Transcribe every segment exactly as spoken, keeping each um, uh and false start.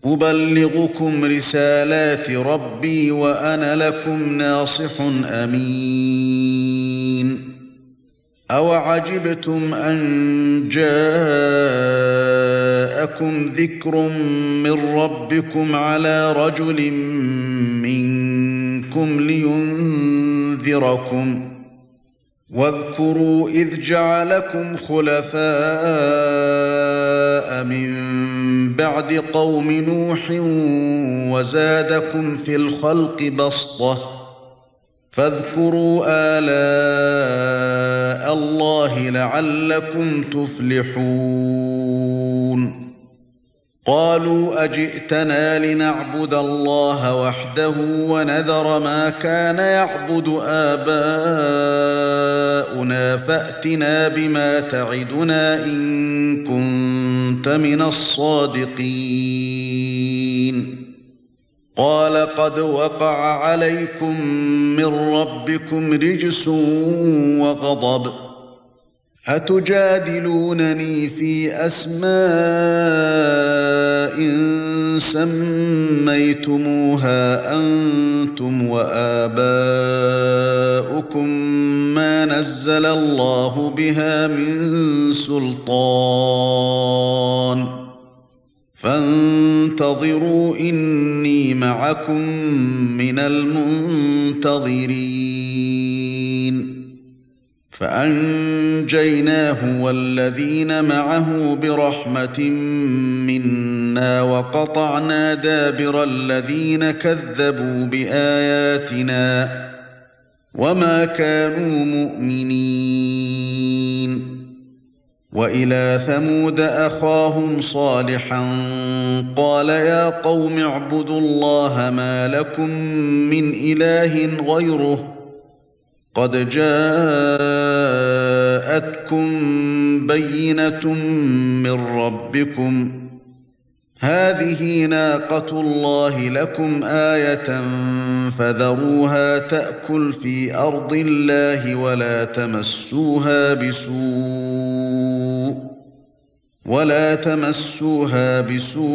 أبلغكم رسالات ربي وأنا لكم ناصح أمين أوعجبتم أن جاءكم ذكر من ربكم على رجل منكم لينذركم واذكروا إذ جعلكم خلفاء من بعد قوم نوح وزادكم في الخلق بسطة فاذكروا آلاء الله لعلكم تفلحون قالوا أجئتنا لنعبد الله وحده ونذر ما كان يعبد آباؤنا فأتنا بما تعدنا إن كنت من الصادقين قال قد وقع عليكم من ربكم رجس وغضب أتجادلونني في أسماء سميتموها أنتم وآباؤكم ما نزل الله بها من سلطان فانتظروا إني معكم من المنتظرين فأنجيناه والذين معه برحمة منا وقطعنا دابر الذين كذبوا بآياتنا وما كانوا مؤمنين وإلى ثمود أخاهم صالحا قال يا قوم اعبدوا الله ما لكم من إله غيره قد جاءتكم بينة من ربكم هذه ناقة الله لكم آية فذروها تأكل في أرض الله ولا تمسوها بسوء ولا تمسوها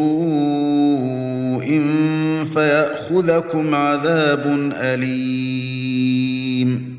بسوء فيأخذكم عذاب أليم